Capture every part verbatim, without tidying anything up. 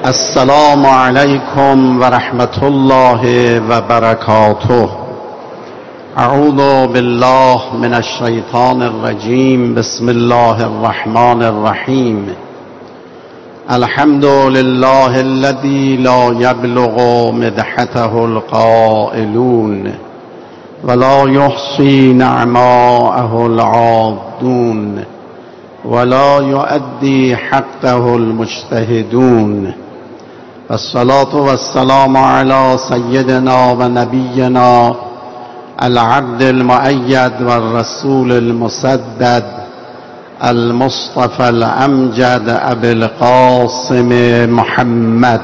السلام علیکم و رحمت الله و برکاته. اعوذ بالله من الشیطان الرجیم. بسم الله الرحمن الرحیم. الحمد لله الذي لا يبلغ مدحته القائلون ولا يحصي نعماءه العادون ولا يؤدي حقه المجتهدون. والصلاة والسلام على سيدنا ونبينا العبد المؤيد والرسول المسدد المصطفى الأمجد أبي القاسم محمد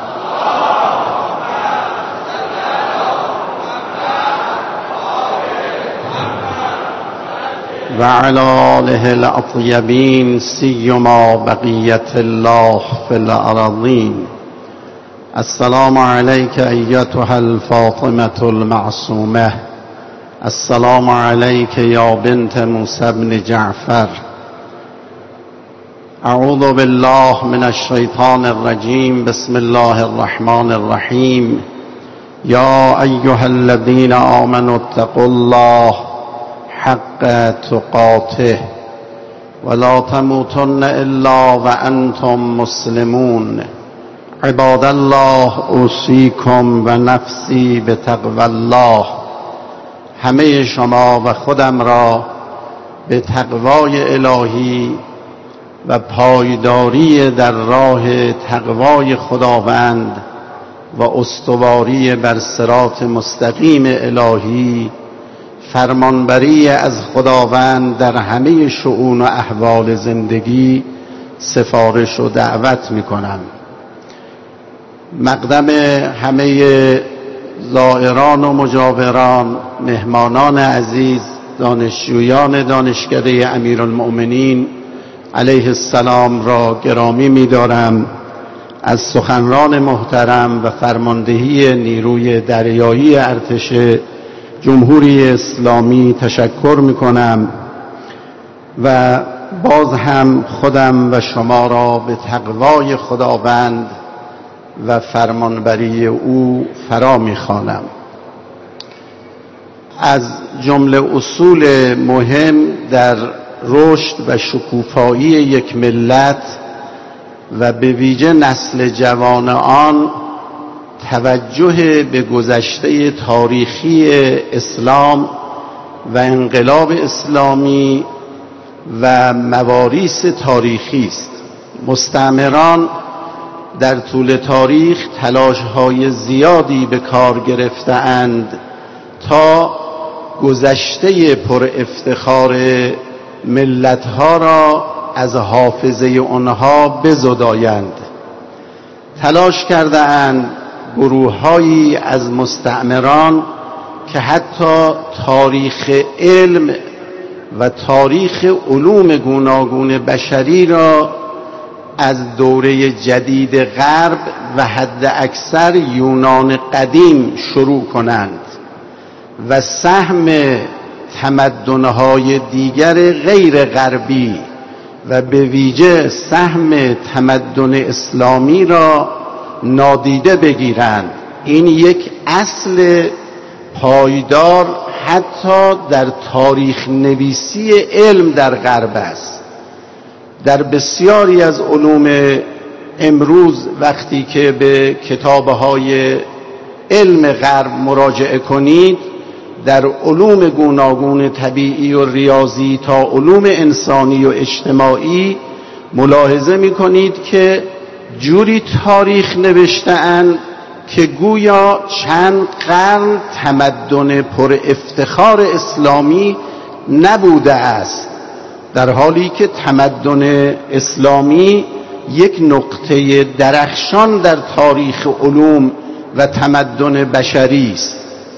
وعلى آله الأطيبين سيما بقية الله في الأراضين. السلام عليك أيتها الفاطمة المعصومة. السلام عليك يا بنت موسى بن جعفر. أعوذ بالله من الشيطان الرجيم. بسم الله الرحمن الرحيم. يا أيها الذين آمنوا اتقوا الله حق تقاته ولا تموتن إلا وأنتم مسلمون. عباد الله اوصیکم و نفسی به تقوی الله. همه شما و خودم را به تقوای الهی و پایداری در راه تقوای خداوند و استواری بر صراط مستقیم الهی، فرمانبری از خداوند در همه شؤون و احوال زندگی سفارش و دعوت میکنم. مقدم همه زائران و مجاوران، مهمانان عزیز، دانشجویان دانشکده امیرالمؤمنین علیه السلام را گرامی می‌دارم. از سخنران محترم و فرماندهی نیروی دریایی ارتش جمهوری اسلامی تشکر می‌کنم و باز هم خودم و شما را به تقوای خداوند و فرمانبری او فرا می‌خوانم. از جمله اصول مهم در رشد و شکوفایی یک ملت و به ویژه نسل جوان آن توجه به گذشته تاریخی اسلام و انقلاب اسلامی و مواریث تاریخی است. مستعمران در طول تاریخ تلاش‌های زیادی به کار گرفته‌اند تا گذشته پر افتخار ملت‌ها را از حافظه آنها بزدایند. تلاش کرده‌اند گروه‌هایی از مستعمران که حتی تاریخ علم و تاریخ علوم گوناگون بشری را از دوره جدید غرب و حد اکثر یونان قدیم شروع کنند و سهم تمدن‌های دیگر غیر غربی و به ویژه سهم تمدن اسلامی را نادیده بگیرند. این یک اصل پایدار حتی در تاریخ نویسی علم در غرب است. در بسیاری از علوم امروز وقتی که به کتاب‌های علم غرب مراجعه کنید، در علوم گوناگون طبیعی و ریاضی تا علوم انسانی و اجتماعی ملاحظه می‌کنید که جوری تاریخ نوشته‌اند که گویا چند قرن تمدن پر افتخار اسلامی نبوده است، در حالی که تمدن اسلامی یک نقطه درخشان در تاریخ علوم و تمدن بشری است.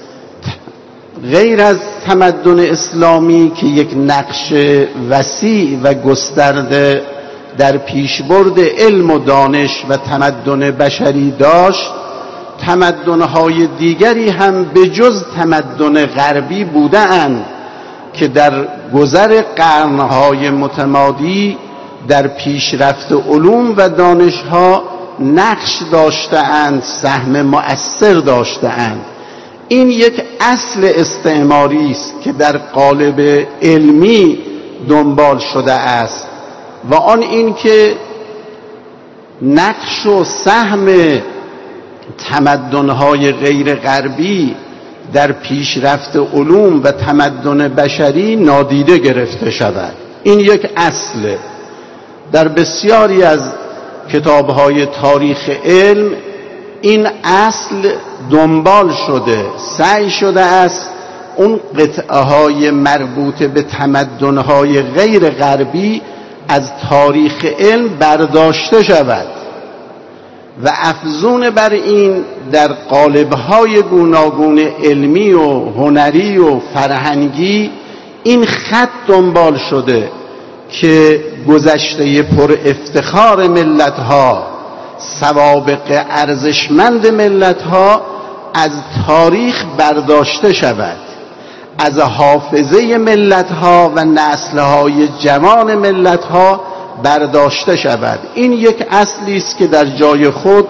غیر از تمدن اسلامی که یک نقش وسیع و گسترده در پیشبرد علم و دانش و تمدن بشری داشت، تمدن‌های دیگری هم به جز تمدن غربی بوده‌اند که در گذر قرن‌های متمادی در پیشرفت علوم و دانش‌ها نقش داشته‌اند، سهم مؤثر داشته‌اند. این یک اصل استعماری است که در قالب علمی دنبال شده است و آن این که نقش و سهم تمدن‌های غیر غربی در پیشرفت علوم و تمدن بشری نادیده گرفته شود. این یک اصله. در بسیاری از کتاب‌های تاریخ علم این اصل دنبال شده، سعی شده است اون قطعه‌های مربوط به تمدن‌های غیر غربی از تاریخ علم برداشته شود و افزون بر این در قالب‌های گوناگون علمی و هنری و فرهنگی این خط دنبال شده که گذشته پر افتخار ملت‌ها، سوابق ارزشمند ملت‌ها از تاریخ برداشته شود، از حافظه ملت‌ها و نسل‌های جوان ملت‌ها برداشته شود. این یک اصلی است که در جای خود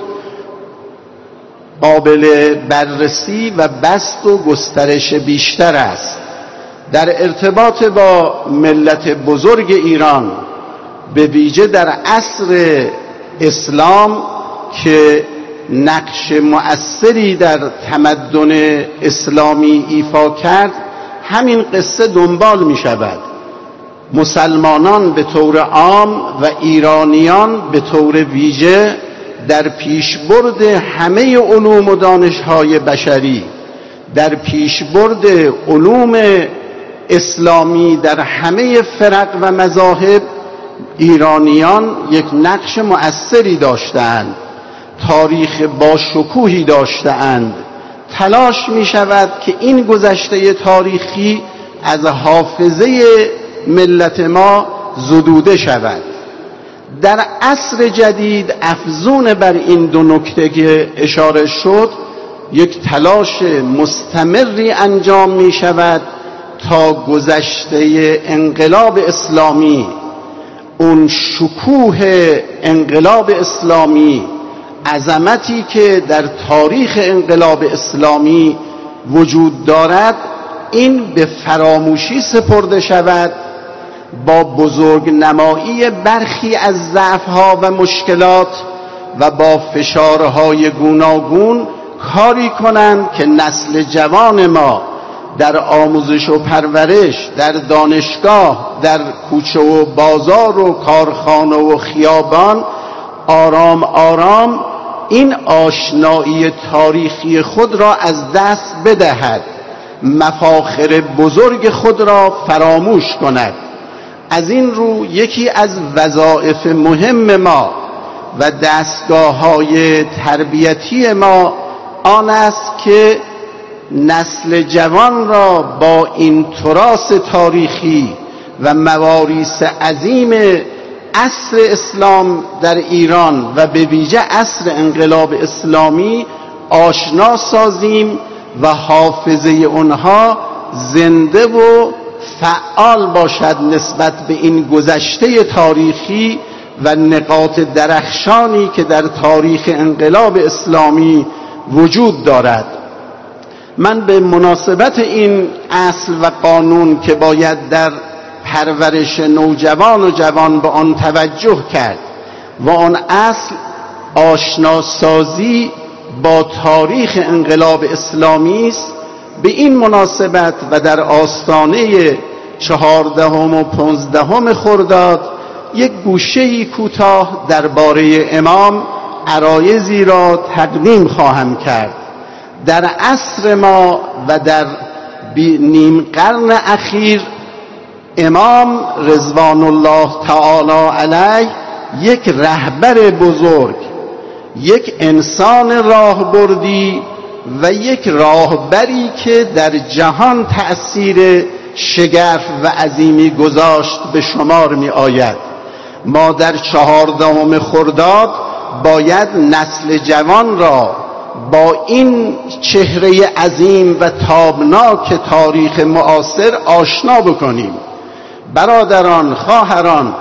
قابل بررسی و بسط و گسترش بیشتر است. در ارتباط با ملت بزرگ ایران، به ویژه در عصر اسلام که نقش مؤثری در تمدن اسلامی ایفا کرد، همین قصه دنبال می شود. مسلمانان به طور عام و ایرانیان به طور ویژه در پیشبرد همه علوم و دانش‌های بشری، در پیشبرد علوم اسلامی در همه فرق و مذاهب، ایرانیان یک نقش مؤثری داشتند، تاریخ با شکوهی داشتند. تلاش می شود که این گذشته تاریخی از حافظه ملت ما زدوده شود. در عصر جدید افزون بر این دو نکته که اشاره شد، یک تلاش مستمری انجام می شود تا گذشته انقلاب اسلامی، اون شکوه انقلاب اسلامی، عظمتی که در تاریخ انقلاب اسلامی وجود دارد، این به فراموشی سپرده شود، با بزرگ نمایی برخی از ضعف‌ها و مشکلات و با فشارهای گوناگون کاری کنند که نسل جوان ما در آموزش و پرورش، در دانشگاه، در کوچه و بازار و کارخانه و خیابان آرام آرام این آشنایی تاریخی خود را از دست بدهد، مفاخر بزرگ خود را فراموش کند. از این رو یکی از وظایف مهم ما و دستگاه‌های تربیتی ما آن است که نسل جوان را با این تراث تاریخی و مواریث عظیم عصر اسلام در ایران و به ویژه عصر انقلاب اسلامی آشنا سازیم و حافظه اونها زنده و فعال باشد نسبت به این گذشته تاریخی و نقاط درخشانی که در تاریخ انقلاب اسلامی وجود دارد. من به مناسبت این اصل و قانون که باید در پرورش نوجوان و جوان به آن توجه کرد و آن اصل آشناسازی با تاریخ انقلاب اسلامی است، به این مناسبت و در آستانه چهاردهم و پانزدهم خرداد یک گوشه‌ای کوتاه درباره امام عرایضی را تقدیم خواهم کرد. در عصر ما و در نیم قرن اخیر امام رضوان الله تعالی علیه یک رهبر بزرگ، یک انسان راهبردی و یک راهبری که در جهان تأثیر شگرف و عظیمی گذاشت به شمار می آید. ما در چهاردهم خرداد باید نسل جوان را با این چهره عظیم و تابناک تاریخ معاصر آشنا بکنیم. برادران، خواهران،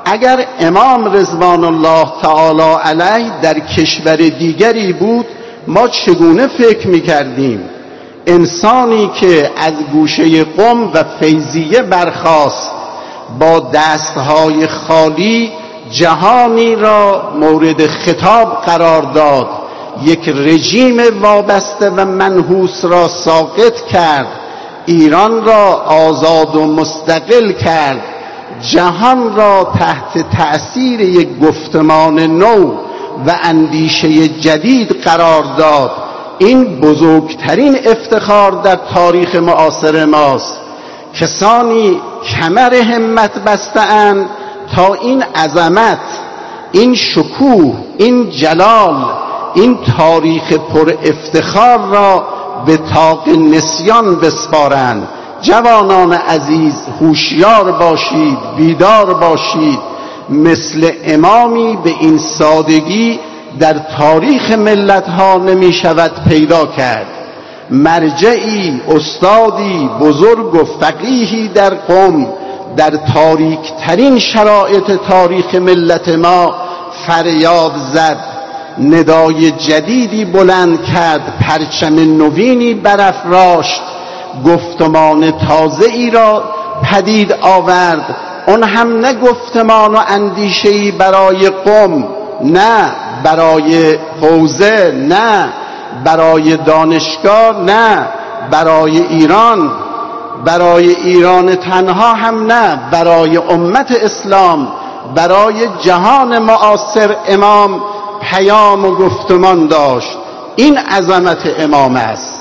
اگر امام رضوان الله تعالی علیه در کشور دیگری بود ما چگونه فکر می‌کردیم؟ انسانی که از گوشه قم و فیضیه برخاست با دستهای خالی جهانی را مورد خطاب قرار داد، یک رژیم وابسته و منحوس را ساقط کرد، ایران را آزاد و مستقل کرد، جهان را تحت تأثیر یک گفتمان نو و اندیشه جدید قرار داد. این بزرگترین افتخار در تاریخ معاصر ماست. کسانی کمر همت بسته‌اند تا این عظمت، این شکوه، این جلال، این تاریخ پر افتخار را به طاق نسیان بسپارند. جوانان عزیز هوشیار باشید، بیدار باشید. مثل امامی به این سادگی در تاریخ ملت ها نمی شود پیدا کرد. مرجعی، استادی بزرگ و فقیهی در قم در تاریک ترین شرایط تاریخ ملت ما فریاد زد، ندای جدیدی بلند کرد، پرچم نوینی برافراشت، گفتمان تازه‌ای را پدید آورد. اون هم نه گفتمان و اندیشه‌ای برای قم، نه برای حوزه، نه برای دانشگاه، نه برای ایران، برای ایران تنها هم نه، برای امت اسلام، برای جهان معاصر امام پیام و گفتمان داشت. این عظمت امام است.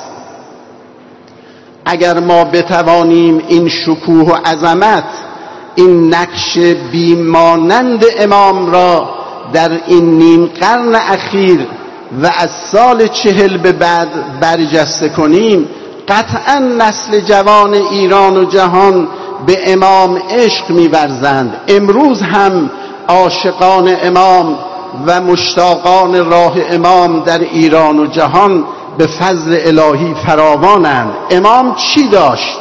اگر ما بتوانیم این شکوه و عظمت، این نقش بیمانند امام را در این نیم قرن اخیر و از سال چهل به بعد برجسته کنیم، قطعا نسل جوان ایران و جهان به امام عشق می‌ورزند. امروز هم عاشقان امام و مشتاقان راه امام در ایران و جهان به فضل الهی فراوانند. امام چی داشت؟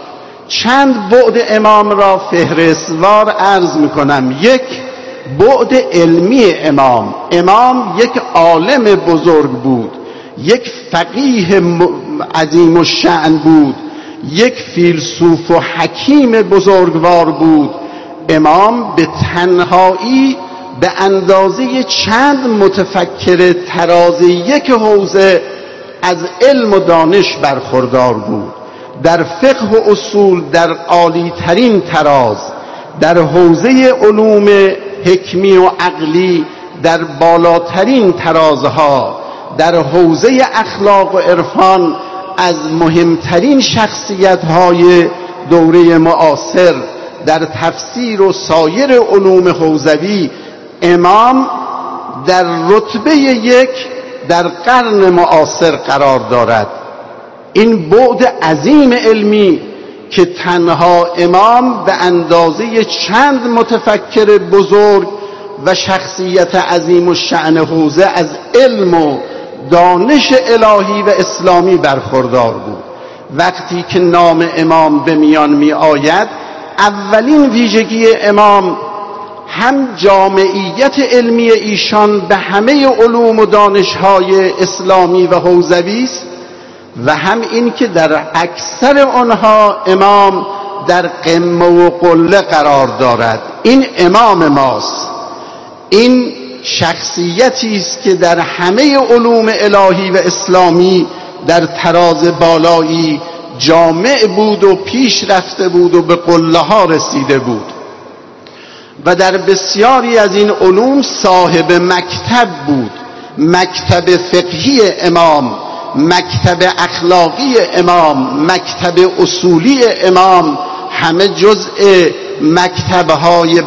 چند بعد امام را فهرستوار عرض میکنم. یک، بعد علمی امام. امام یک عالم بزرگ بود، یک فقیه عظیم الشأن بود، یک فیلسوف و حکیم بزرگوار بود. امام به تنهایی به اندازه چند متفکر تراز یک حوزه از علم و دانش برخوردار بود. در فقه و اصول در عالی ترین تراز، در حوزه علوم حکمی و عقلی در بالاترین ترازها، در حوزه اخلاق و عرفان از مهمترین شخصیت‌های دوره معاصر، در تفسیر و سایر علوم حوزوی امام در رتبه یک در قرن معاصر قرار دارد. این بعد عظیم علمی که تنها امام به اندازه چند متفکر بزرگ و شخصیت عظیم الشأن حوزه از علم و دانش الهی و اسلامی برخوردار بود. وقتی که نام امام به میان می آید، اولین ویژگی امام هم جامعیت علمی ایشان به همه علوم و دانش‌های اسلامی و حوزوی است و هم این که در اکثر آنها امام در قمه و قله قرار دارد. این امام ماست. این شخصیتی است که در همه علوم الهی و اسلامی در تراز بالایی جامع بود و پیش رفته بود و به قله ها رسیده بود و در بسیاری از این علوم صاحب مکتب بود. مکتب فقهی امام، مکتب اخلاقی امام، مکتب اصولی امام، همه جزء مکتب‌های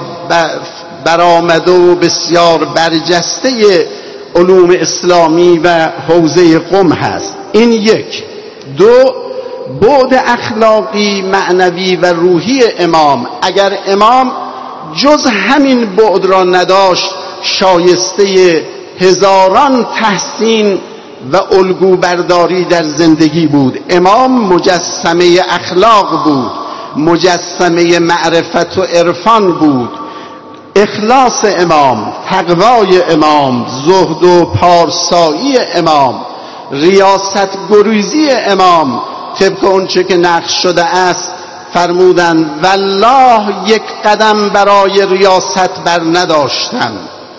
برآمده و بسیار برجسته علوم اسلامی و حوزه قم هست. این یک. دو، بعد اخلاقی، معنوی و روحی امام. اگر امام جز همین بعد را نداشت، شایسته هزاران تحسین و الگو برداری در زندگی بود. امام مجسمه اخلاق بود، مجسمه معرفت و عرفان بود. اخلاص امام، تقوای امام، زهد و پارسایی امام، ریاست گریزی امام، طبق اونچه که نقش شده است فرمودند والله یک قدم برای ریاست بر نداشتم.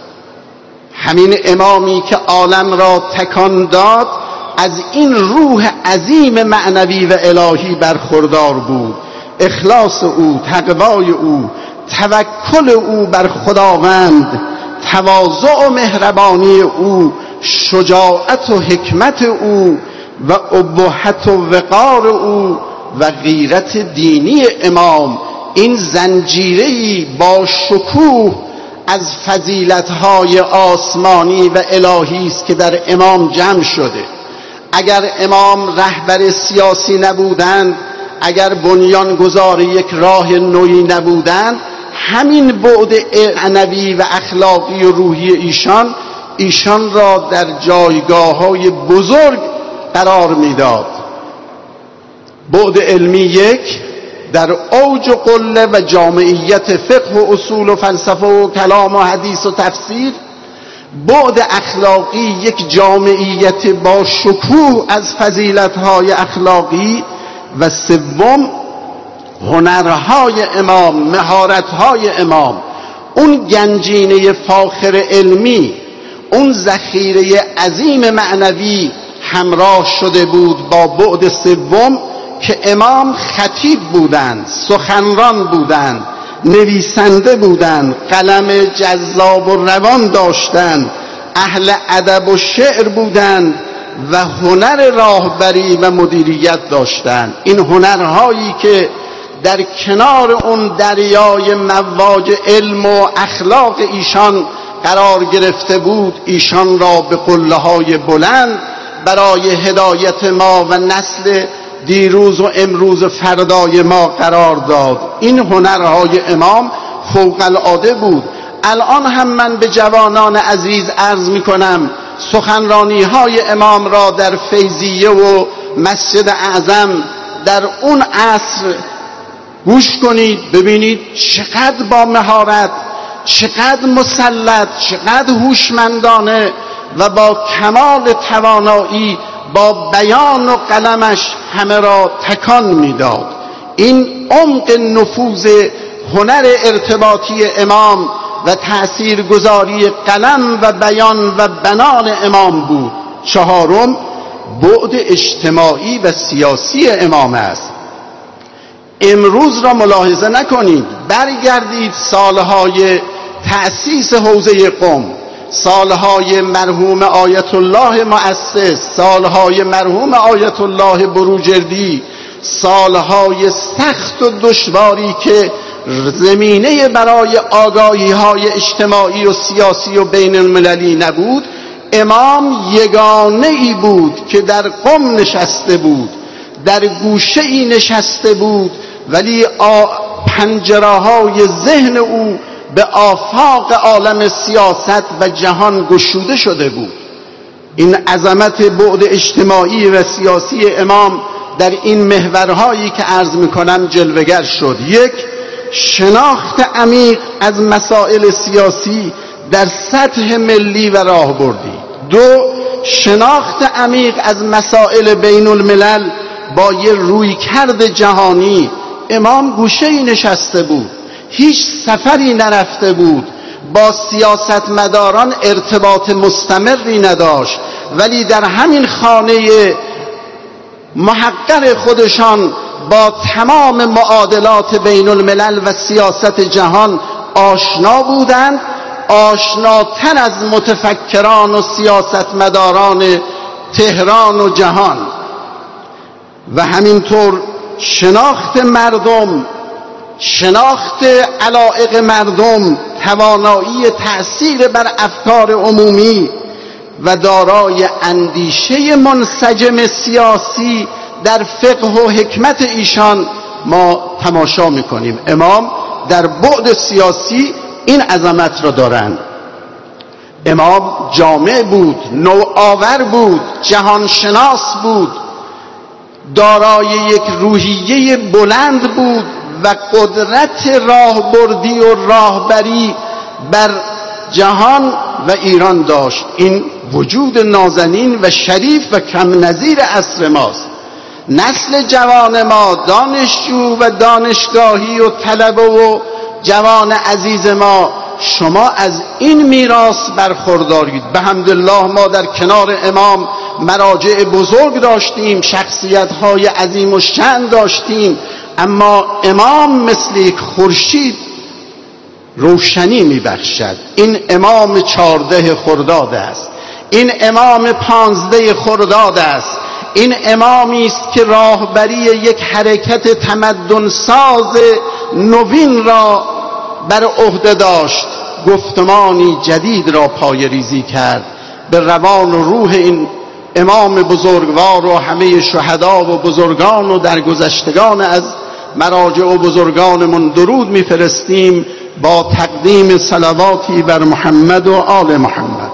همین امامی که عالم را تکان داد از این روح عظیم معنوی و الهی برخوردار بود. اخلاص او، تقوای او، توکل او بر خداوند، تواضع و مهربانی او، شجاعت و حکمت او و ابهت و وقار او و غیرت دینی امام، این زنجیره‌ای با شکوه از فضیلت‌های آسمانی و الهی است که در امام جمع شده. اگر امام رهبر سیاسی نبودند، اگر بنیانگذار یک راه نوعی نبودند، همین بعد معنوی و اخلاقی و روحی ایشان ایشان را در جایگاه‌های بزرگ قرار میداد. بعد علمی یک، در اوج و قله و جامعیت فقه و اصول و فلسفه و کلام و حدیث و تفسیر. بعد اخلاقی یک جامعیت با شکوه از فضیلت‌های اخلاقی. و سوم هنرهای امام، مهارت‌های امام، اون گنجینه فاخر علمی، اون ذخیره عظیم معنوی همراه شده بود با بعد سوم که امام خطیب بودند، سخنران بودند، نویسنده بودند، قلم جذاب و روان داشتند، اهل ادب و شعر بودند و هنر راهبری و مدیریت داشتند. این هنرهایی که در کنار اون دریای مواج علم و اخلاق ایشان قرار گرفته بود، ایشان را به قله‌های بلند برای هدایت ما و نسل دیروز و امروز فردای ما قرار داد. این هنرهای امام فوق العاده بود. الان هم من به جوانان عزیز عرض می کنم سخنرانی های امام را در فیضیه و مسجد اعظم در اون عصر گوش کنید، ببینید چقدر با مهارت، چقدر مسلط، چقدر هوشمندانه و با کمال توانایی با بیان و قلمش همه را تکان میداد. این عمق نفوذ هنر ارتباطی امام و تأثیرگذاری قلم و بیان و بنان امام بود. چهارم بعد اجتماعی و سیاسی امام است. امروز را ملاحظه نکنید، برگردید سالهای تأسیس حوزه قم، سالهای مرحوم آیت الله مؤسس، سالهای مرحوم آیت الله بروجردی، سالهای سخت و دشواری که زمینه برای آگاهی های اجتماعی و سیاسی و بین المللی نبود. امام یگانه ای بود که در قم نشسته بود، در گوشه ای نشسته بود، ولی پنجره های ذهن او به آفاق عالم سیاست و جهان گشوده شده بود. این عظمت بعد اجتماعی و سیاسی امام در این محورهایی که عرض میکنم جلوگر شد. یک، شناخت عمیق از مسائل سیاسی در سطح ملی و راهبردی. دو، شناخت عمیق از مسائل بین الملل با یه رویکرد جهانی. امام گوشه‌ای نشسته بود، هیچ سفری نرفته بود، با سیاستمداران ارتباط مستمری نداشت، ولی در همین خانه محقر خودشان با تمام معادلات بین الملل و سیاست جهان آشنا بودند، آشناتر از متفکران و سیاستمداران تهران و جهان. و همینطور شناخت مردم، شناخت علایق مردم، توانایی تأثیر بر افکار عمومی و دارای اندیشه منسجم سیاسی در فقه و حکمت ایشان ما تماشا میکنیم. امام در بعد سیاسی این عظمت را دارند. امام جامع بود، نوآور بود، جهانشناس بود، دارای یک روحیه بلند بود و قدرت راهبردی و راهبری بر جهان و ایران داشت. این وجود نازنین و شریف و کم نظیر عصر ماست. نسل جوان ما، دانشجو و دانشگاهی و طلبه و جوان عزیز ما، شما از این میراث برخوردارید. بحمدالله ما در کنار امام مراجع بزرگ داشتیم، شخصیت‌های عظیم و شأن داشتیم، اما امام مثل یک خورشید روشنی میبخشد. این امام چارده خرداد است، این امام پانزده خرداد است. این امامی است که راهبری یک حرکت تمدن ساز نوین را بر عهده داشت، گفتمانی جدید را پایه‌ریزی کرد. به روان و روح این امام بزرگوار و همه شهدا و بزرگان و درگذشتگان از مراجع و بزرگانمون درود میفرستیم با تقدیم صلواتی بر محمد و آل محمد.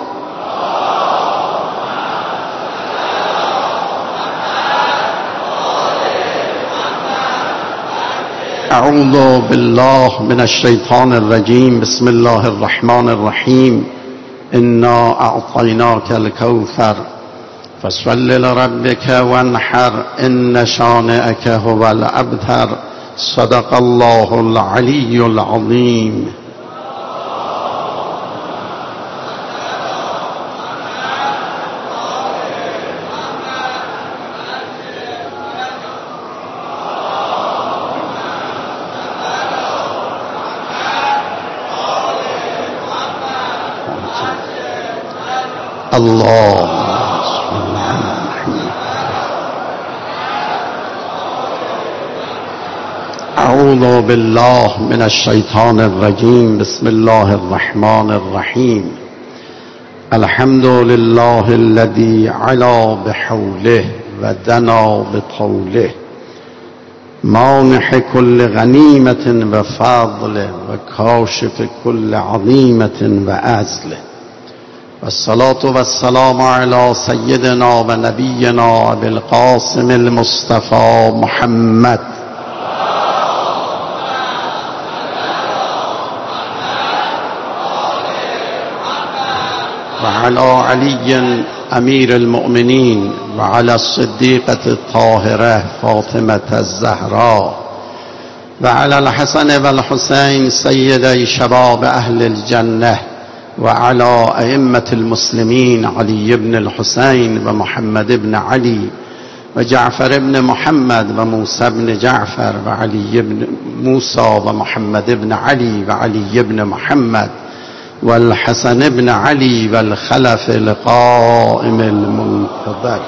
اعوذ بالله من الشیطان الرجیم. بسم الله الرحمن الرحیم. انا اعطیناک الکوثر فصل لربک وانحر ان شانئک هو الابتر. صدق الله العلی العظیم. الله اعوذ بالله من الشیطان الرجیم. بسم الله الرحمن الرحیم. الحمد لله الذي علا بحوله و دنا بطوله مانح كل غنیمت و فضل و کاشف كل عظیمت و عزل. والصلاة والسلام على سيدنا و نبينا أبي القاسم المصطفى محمد وعلى علي أمير المؤمنين وعلى الصديقة الطاهرة فاطمة الزهراء وعلى الحسن والحسين سيدي شباب أهل الجنة وعلى أئمة المسلمين علي بن الحسين ومحمد بن علي وجعفر بن محمد وموسى بن جعفر وعلي بن موسى ومحمد بن علي وعلي بن محمد والحسن بن علي والخلف القائم المنتظر.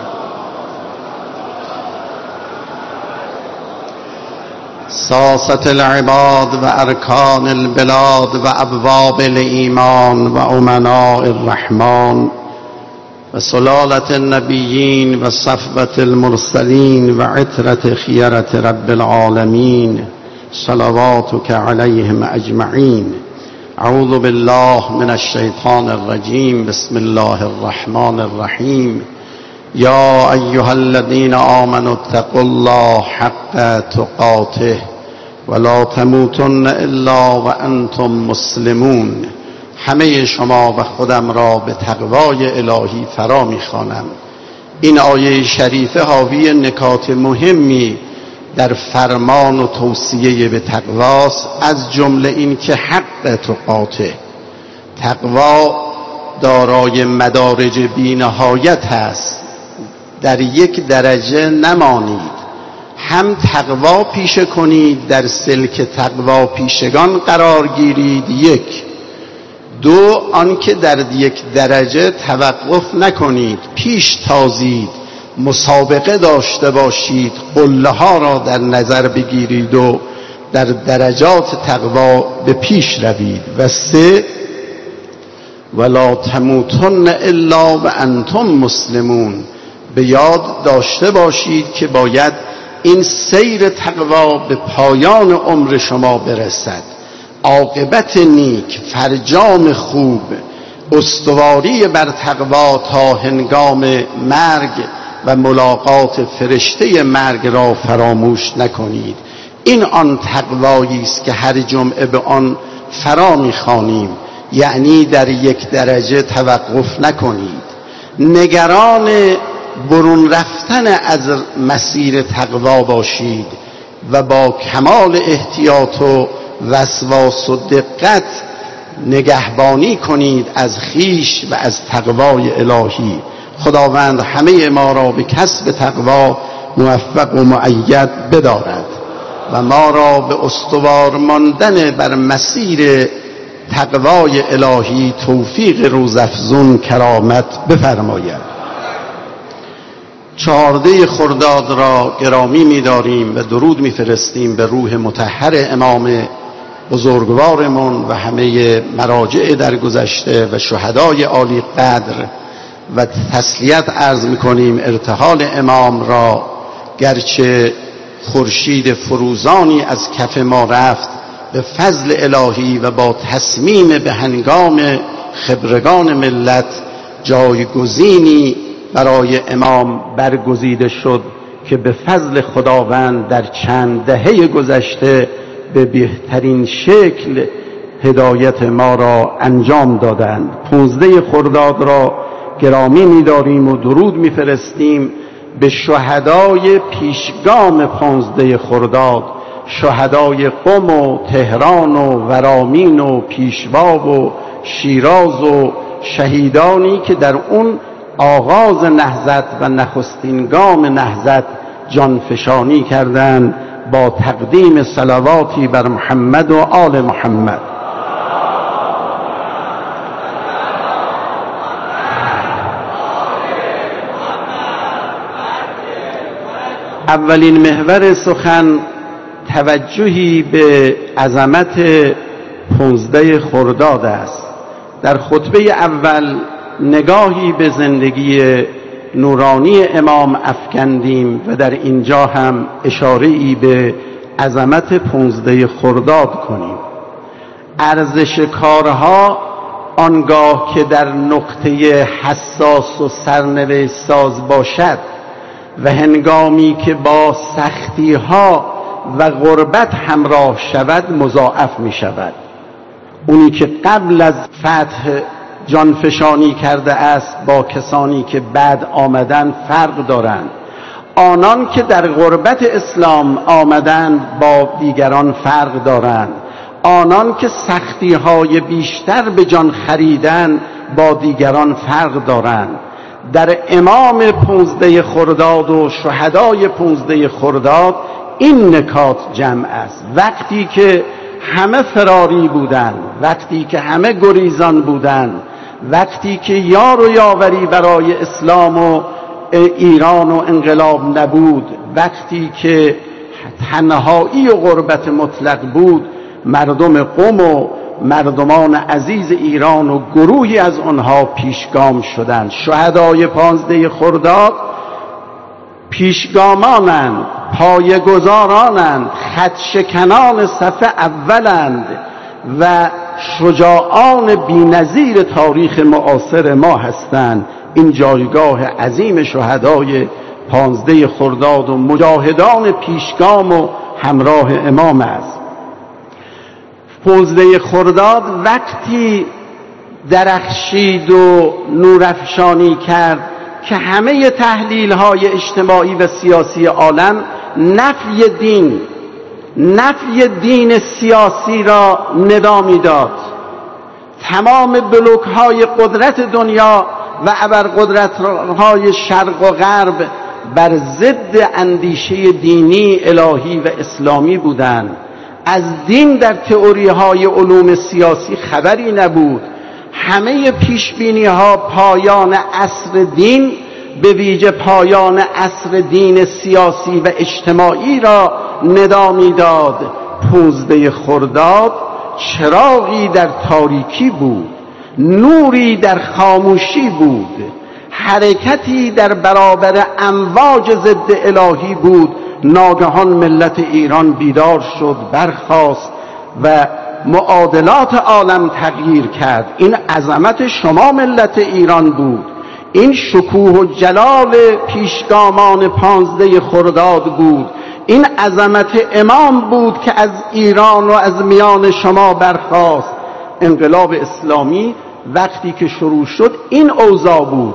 ساسة العباد وأركان البلاد وأبواب الإيمان وأمناء الرحمن وسلالة النبيين وصفوة المرسلين وعترة خيرة رب العالمين صلواتك عليهم أجمعين. أعوذ بالله من الشيطان الرجيم. بسم الله الرحمن الرحيم. يا أيها الذين آمنوا اتقوا الله حق تقاته ولا تموتن الا وانتم مسلمون. همه شما و خودم را به تقوای الهی فرا می‌خوانم. این آیه شریفه حاوی نکات مهمی در فرمان و توصیه به تقواست، از جمله این که حق تقاته، تقوا دارای مدارج بی‌نهایت است. در یک درجه نمانید، هم تقوا پیشه کنید، در سلک تقوا پیشگان قرار گیرید. یک دو آنکه در یک درجه توقف نکنید، پیش تازید، مسابقه داشته باشید، قله ها را در نظر بگیرید و در درجات تقوا به پیش روید. و سه ولا تموتن الا و انتم مسلمون. به یاد داشته باشید که باید این سیر تقوا به پایان عمر شما برسد. عاقبت نیک، فرجام خوب، استواری بر تقوا تا هنگام مرگ و ملاقات فرشته مرگ را فراموش نکنید. این آن تقوایی است که هر جمعه به آن فرا می‌خوانیم. یعنی در یک درجه توقف نکنید، نگران برون رفتن از مسیر تقوا باشید و با کمال احتیاط و وسواس و دقت نگهبانی کنید از خیش و از تقوای الهی. خداوند همه ما را به کسب تقوا موفق و مؤید بدارد و ما را به استوار ماندن بر مسیر تقوای الهی توفیق روزافزون کرامت بفرماید. چهارده خرداد را گرامی می‌داریم و درود می‌فرستیم به روح مطهر امام بزرگوارمون و همه مراجع درگذشته و شهدای عالی قدر و تسلیت عرض می‌کنیم ارتحال امام را، گرچه خورشید فروزانی از کف ما رفت، به فضل الهی و با تصمیم به هنگام خبرگان ملت جایگزینی برای امام برگزیده شد که به فضل خداوند در چند دهه گذشته به بهترین شکل هدایت ما را انجام دادند. پونزده خرداد را گرامی می‌داریم و درود می‌فرستیم به شهدای پیشگام پانزده خرداد، شهدای قم و تهران و ورامین و پیشوا و شیراز و شهیدانی که در اون آغاز نهضت و نخستین گام نهضت جانفشانی کردند، با تقدیم صلواتی بر محمد و آل محمد. اولین محور سخن توجهی به عظمت پانزده خرداد است. در خطبه اول نگاهی به زندگی نورانی امام افکندیم و در اینجا هم اشاره‌ای به عظمت پانزده خرداد کنیم. ارزش کارها آنگاه که در نقطه حساس و سرنوشت ساز باشد و هنگامی که با سختی‌ها و غربت همراه شود مضاعف می شود. اونی که قبل از فتح جانفشانی کرده است با کسانی که بعد آمدن فرق دارند. آنان که در غربت اسلام آمدند با دیگران فرق دارند. آنان که سختی‌های بیشتر به جان خریدند با دیگران فرق دارند. در امام پانزده خرداد و شهدای پانزده خرداد این نکات جمع است. وقتی که همه فراری بودند، وقتی که همه گریزان بودند، وقتی که یار و یاوری برای اسلام و ایران و انقلاب نبود، وقتی که تنهایی و غربت مطلق بود، مردم قم و مردمان عزیز ایران و گروهی از آنها پیشگام شدند. شهدای پانزده خرداد پیشگامانند، پایه‌گذارانند، خطشکنان صف اولند و شجاعان بی‌نظیر تاریخ معاصر ما هستند. این جایگاه عظیم شهدای پانزده خرداد و مجاهدان پیشگام و همراه امام است. پانزده خرداد وقتی درخشید و نورافشانی کرد که همه تحلیل‌های اجتماعی و سیاسی عالم نفی دین نفی دین سیاسی را ندا می‌داد. تمام بلوک‌های قدرت دنیا و ابرقدرت‌های شرق و غرب بر ضد اندیشه دینی الهی و اسلامی بودند. از دین در تئوری‌های علوم سیاسی خبری نبود. همه پیشبینی‌ها پایان عصر دین، به ویژه پایان عصر دین سیاسی و اجتماعی را ندا می‌داد. پانزده خرداد چراغی در تاریکی بود، نوری در خاموشی بود، حرکتی در برابر امواج ضد الهی بود. ناگهان ملت ایران بیدار شد، برخاست و معادلات عالم تغییر کرد. این عظمت شما ملت ایران بود. این شکوه و جلال پیشگامان پانزده خرداد بود. این عظمت امام بود که از ایران و از میان شما برخاست. انقلاب اسلامی وقتی که شروع شد این اوضاع بود.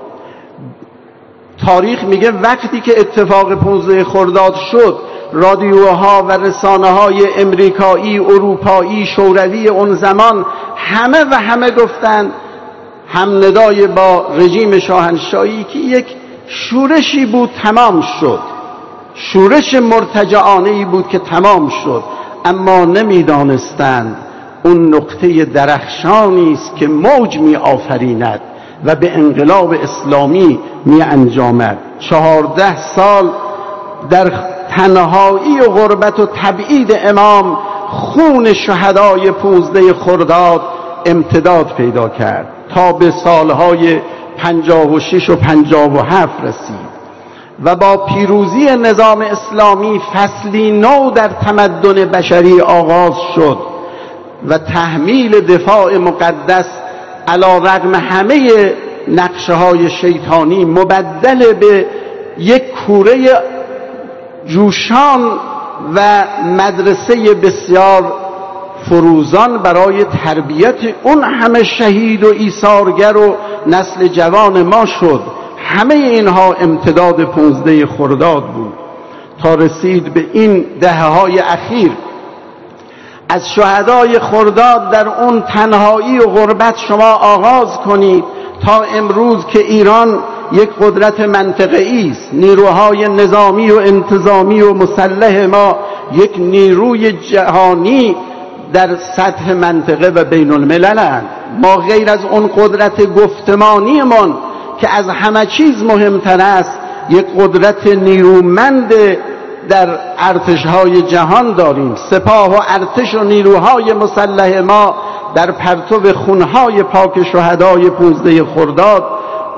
تاریخ میگه وقتی که اتفاق پانزده خرداد شد، رادیوها و رسانه های امریکایی، اروپایی، شوروی اون زمان همه و همه گفتن، هم ندای با رژیم شاهنشاهی که یک شورشی بود تمام شد، شورش مرتجعانه‌ای بود که تمام شد، اما نمیدانستند اون نقطه درخشانی است که موج می آفریند و به انقلاب اسلامی می انجامد. چهارده سال در تنهایی و غربت و تبعید امام خون شهدای پانزده خرداد امتداد پیدا کرد تا به سالهای پنجاه و شش و پنجاه و هفت رسید و با پیروزی نظام اسلامی فصلی نو در تمدن بشری آغاز شد و تحمیل دفاع مقدس علی رغم همه نقشه های شیطانی مبدل به یک کوره جوشان و مدرسه بسیار فروزان برای تربیت اون همه شهید و ایثارگر و نسل جوان ما شد. همه اینها امتداد پانزده خرداد بود تا رسید به این دهه‌های اخیر. از شهدای خرداد در اون تنهایی و غربت شما آغاز کنید تا امروز که ایران یک قدرت منطقه‌ای است، نیروهای نظامی و انتظامی و مسلح ما یک نیروی جهانی در سطح منطقه و بین المللند. ما غیر از اون قدرت گفتمانیمان که از همه چیز مهمتر است، یک قدرت نیرومند در ارتش‌های جهان داریم. سپاه و ارتش و نیروهای مسلح ما در پرتو خونهای پاک شهدای پانزده خرداد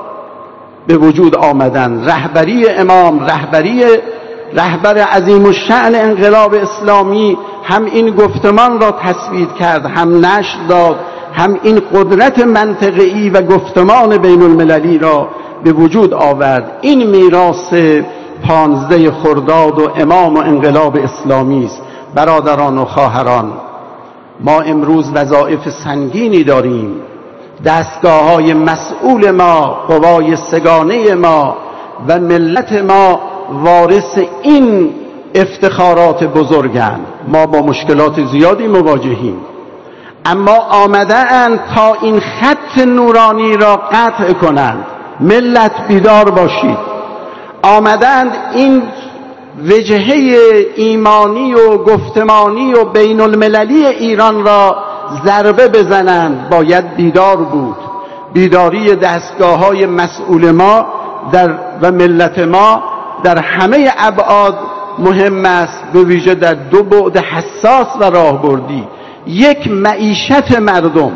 به وجود آمدن. رهبری امام، رهبری رهبر عظیم الشأن انقلاب اسلامی هم این گفتمان را تصویب کرد، هم نشر داد، هم این قدرت منطقه‌ای و گفتمان بین المللی را به وجود آورد. این میراث پانزده خرداد و امام و انقلاب اسلامی است. برادران و خواهران، ما امروز وظایف سنگینی داریم. دستگاه‌های مسئول ما، قوای سگانه ما و ملت ما وارث این افتخارات بزرگند. ما با مشکلات زیادی مواجهیم، اما آمده اند تا این خط نورانی را قطع کنند. ملت بیدار باشید. آمدند این وجهه ایمانی و گفتمانی و بین المللی ایران را ضربه بزنند. باید بیدار بود. بیداری دستگاه‌های مسئول ما در و ملت ما در همه ابعاد مهم است، به ویژه در دو بعد حساس و راهبردی. یک، معیشت مردم،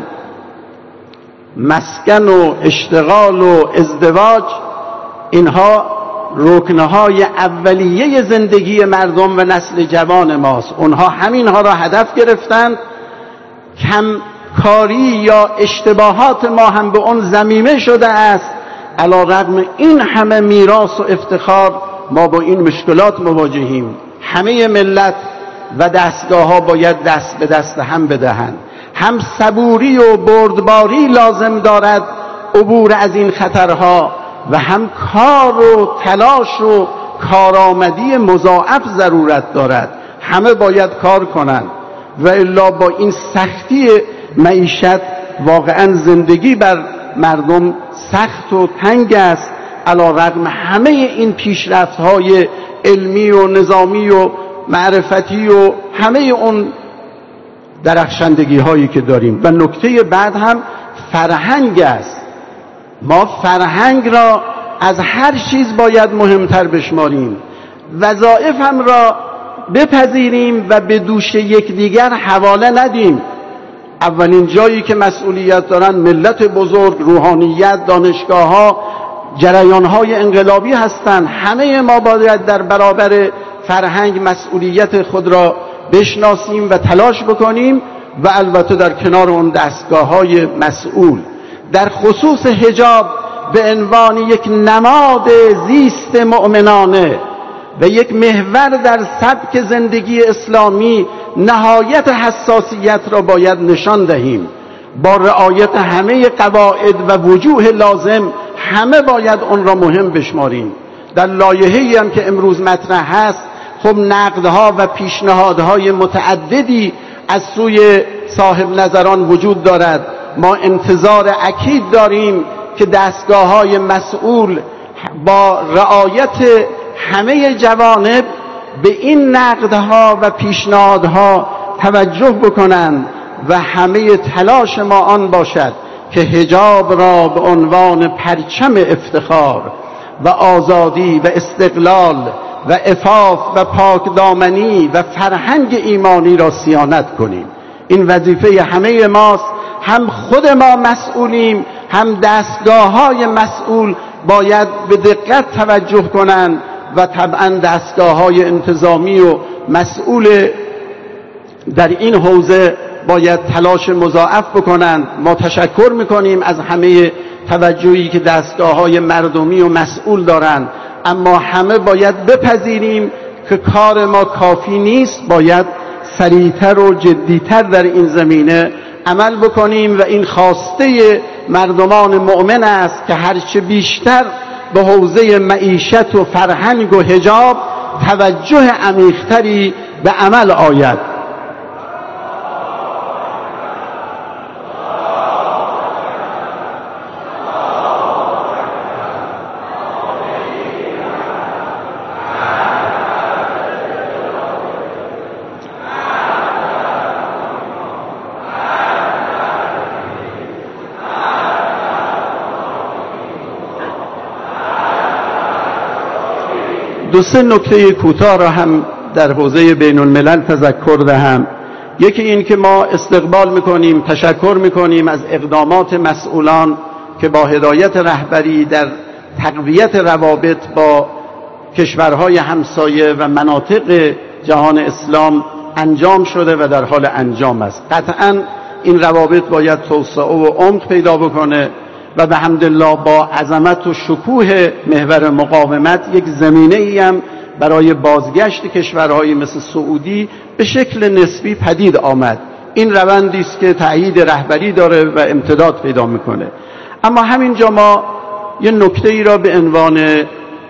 مسکن و اشتغال و ازدواج، اینها رکنهای اولیه زندگی مردم و نسل جوان ماست. اونها همینها را هدف گرفتند. کمکاری یا اشتباهات ما هم به اون ضمیمه شده است. علی رغم این همه میراث و افتخار ما با این مشکلات مواجهیم. همه ملت و دستگاه ها باید دست به دست هم بدهند. هم صبوری و بردباری لازم دارد عبور از این خطرها و هم کار و تلاش و کارآمدی مضاعف ضرورت دارد. همه باید کار کنند و الا با این سختی معیشت واقعا زندگی بر مردم سخت و تنگ است. علی رغم همه این پیشرفت‌های علمی و نظامی و معرفتی و همه اون درخشندگی هایی که داریم. و نکته بعد هم فرهنگ است. ما فرهنگ را از هر چیز باید مهمتر بشماریم، وظایف هم را بپذیریم و به دوش یکدیگر حواله ندیم. اولین جایی که مسئولیت دارن ملت بزرگ، روحانیت، دانشگاه ها، جریان های انقلابی هستند. همه ما باید در برابر فرهنگ مسئولیت خود را بشناسیم و تلاش بکنیم و البته در کنار اون دستگاه های مسئول. در خصوص حجاب به عنوان یک نماد زیست مؤمنانه و یک محور در سبک زندگی اسلامی نهایت حساسیت را باید نشان دهیم. با رعایت همه قواعد و وجوه لازم همه باید اون را مهم بشماریم. در لایحه‌ای هم که امروز مطرح هست خب نقدها و پیشنهادهای متعددی از سوی صاحب نظران وجود دارد. ما انتظار اکید داریم که دستگاه‌های مسئول با رعایت همه جوانب به این نقدها و پیشنهادها توجه بکنند و همه تلاش ما آن باشد که حجاب را به عنوان پرچم افتخار و آزادی و استقلال و عفاف و پاکدامنی و فرهنگ ایمانی را صیانت کنیم. این وظیفه همه ماست. هم خود ما مسئولیم، هم دستگاه‌های مسئول باید به دقت توجه کنند و طبعا دستگاه‌های انتظامی و مسئول در این حوزه باید تلاش مضاعف بکنند. ما تشکر میکنیم از همه توجهی که دستگاه‌های مردمی و مسئول دارند، اما همه باید بپذیریم که کار ما کافی نیست، باید سریعتر و جدیتر در این زمینه عمل بکنیم و این خواسته مردمان مؤمن است که هرچه بیشتر به حوزه معیشت و فرهنگ و حجاب توجه عمیق‌تری به عمل آید. دو سه نکته کوتاه را هم در حوزه بین الملل تذکر دهم. یکی این که ما استقبال میکنیم، تشکر میکنیم از اقدامات مسئولان که با هدایت رهبری در تقویت روابط با کشورهای همسایه و مناطق جهان اسلام انجام شده و در حال انجام است. قطعاً این روابط باید توسعه و عمق پیدا بکنه و به حمدالله با عظمت و شکوه محور مقاومت یک زمینه ای هم برای بازگشت کشورهایی مثل سعودی به شکل نسبی پدید آمد. این روندی است که تأیید رهبری داره و امتداد پیدا میکنه. اما همینجا ما یه نکته ای را به عنوان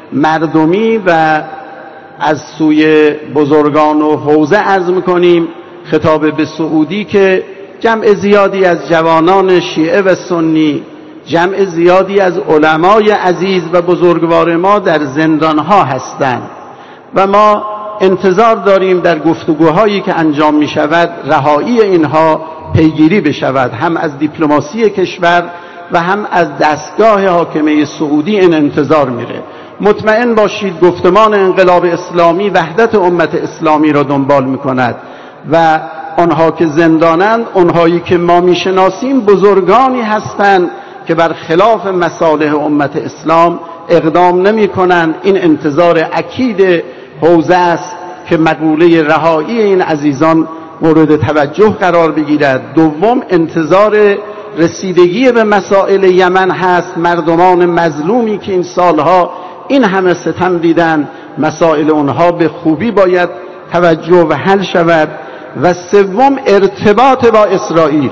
مردمی و از سوی بزرگان و حوزه عرض میکنیم، خطاب به سعودی که جمع زیادی از جوانان شیعه و سنی، جمع زیادی از علمای عزیز و بزرگوار ما در زندانها هستند و ما انتظار داریم در گفتگوهایی که انجام می شود رهایی اینها پیگیری بشود، هم از دیپلماسی کشور و هم از دستگاه حاکمه سعودی این انتظار میره. مطمئن باشید گفتمان انقلاب اسلامی وحدت امت اسلامی را دنبال می کند و آنها که زندانند، آنهایی که ما میشناسیم بزرگانی هستند که بر خلاف مصالح امت اسلام اقدام نمی کنند. این انتظار اکید حوزه است که مقوله رهایی این عزیزان مورد توجه قرار بگیرد. دوم، انتظار رسیدگی به مسائل یمن هست. مردمان مظلومی که این سالها این همه ستم دیدن، مسائل اونها به خوبی باید توجه و حل شود. و سوم، ارتباط با اسرائیل.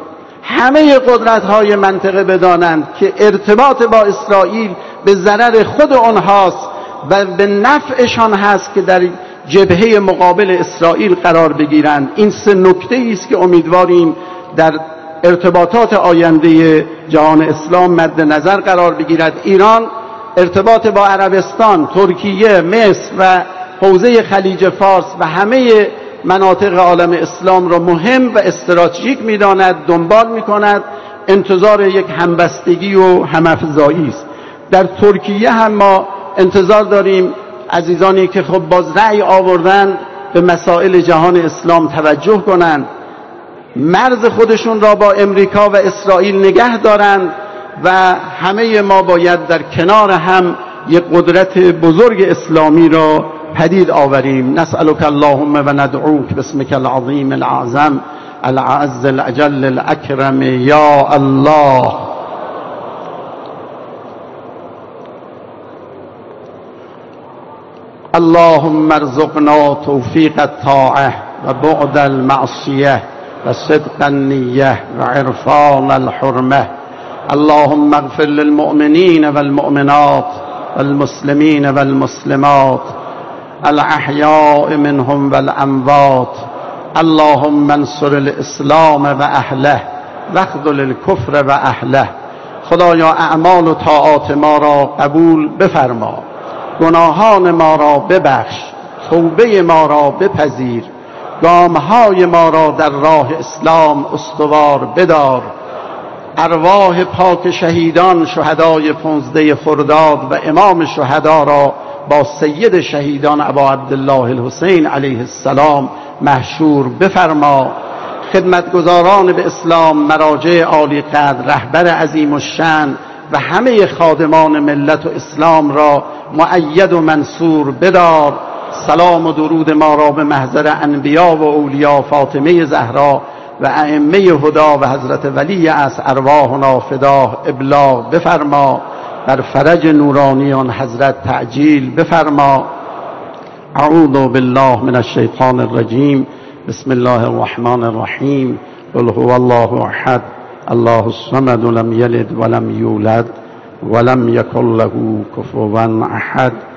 همه قدرت‌های منطقه بدانند که ارتباط با اسرائیل به ضرر خود آنهاست و به نفعشان هست که در جبهه مقابل اسرائیل قرار بگیرند. این سه نکته است که امیدواریم در ارتباطات آینده جهان اسلام مد نظر قرار بگیرد. ایران ارتباط با عربستان، ترکیه، مصر و حوزه خلیج فارس و همه مناطق عالم اسلام را مهم و استراتژیک می‌داند، دنبال می‌کند. انتظار یک همبستگی و همافزایی است. در ترکیه هم ما انتظار داریم عزیزانی که خب باز رأی آوردن به مسائل جهان اسلام توجه کنند، مرز خودشون را با امریکا و اسرائیل نگه دارند و همه ما باید در کنار هم یک قدرت بزرگ اسلامی را پدید آوریم. نسألك اللهم و ندعوك باسمك العظیم الأعظم الأعز الأجل الأكرم یا الله. اللهم ارزقنا توفیق الطاعه و بعد المعصیه وصدق النية وعرفان الحرمة. اللهم اغفر للمؤمنين والمؤمنات والمسلمين والمسلمات الأحياء منهم والأموات. اللهم انصر الاسلام و اهله واخذل الکفر و اهله. خدایا اعمال و طاعات ما را قبول بفرما، گناهان ما را ببخش، توبه ما را بپذیر، گامهای ما را در راه اسلام استوار بدار. ارواح پاک شهیدان شهدای پانزده خرداد و امام شهدا را با سید شهیدان ابا عبدالله الحسین علیه السلام محشور بفرما. خدمتگزاران به اسلام، مراجع عالی قدر، رهبر عظیم الشأن و همه خادمان ملت و اسلام را مؤید و منصور بدار. سلام و درود ما را به محضر انبیا و اولیا فاطمه زهرا و ائمه هدا و حضرت ولی از ارواحنا فداه ابلاغ بفرما. بر فرج نورانیان حضرت تعجیل بفرما. اعوذ بالله من الشیطان الرجیم. بسم الله الرحمن الرحیم. قل هو الله احد الله الصمد لم یلد ولم یولد ولم یکن له کفوا احد.